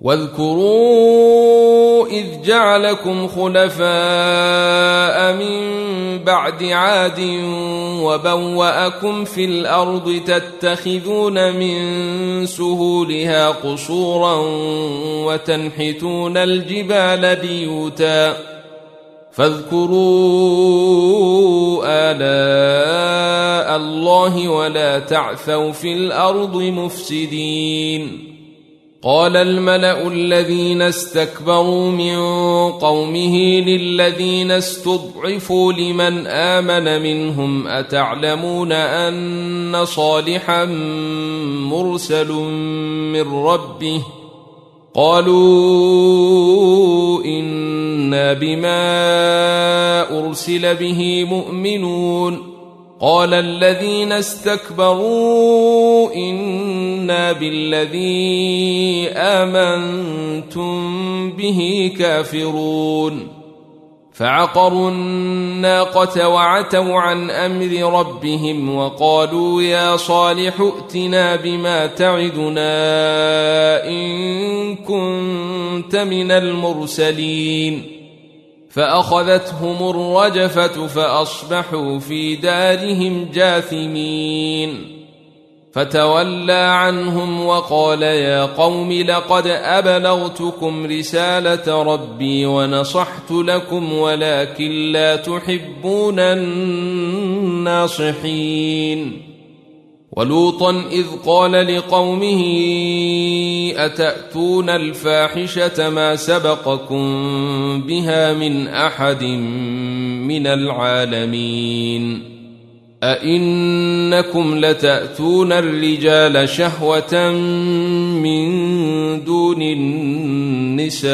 واذكروا إذ جعلكم خلفاء من بعد عاد وبوأكم في الأرض تتخذون من سهولها قصورا وتنحتون الجبال بيوتا فاذكروا آلاء الله ولا تعثوا في الأرض مفسدين. قال الملأ الذين استكبروا من قومه للذين استضعفوا لمن آمن منهم أتعلمون أن صالحا مرسل من ربه قالوا إنا بما أرسل به مؤمنون. قال الذين استكبروا إنا بالذي آمنتم به كافرون. فعقروا الناقة وعتوا عن أمر ربهم وقالوا يا صالح ائتنا بما تعدنا إن كنت من المرسلين. فأخذتهم الرجفة فأصبحوا في دارهم جاثمين. فتولى عنهم وقال يا قوم لقد أبلغتكم رسالة ربي ونصحت لكم ولكن لا تحبون الناصحين. ولوطا إذ قال لقومه أتأتون الفاحشة ما سبقكم بها من أحد من العالمين أئنكم لتأتون الرجال شهوة من دون النساء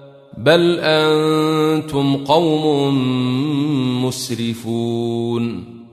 بل أنتم قوم مسرفون.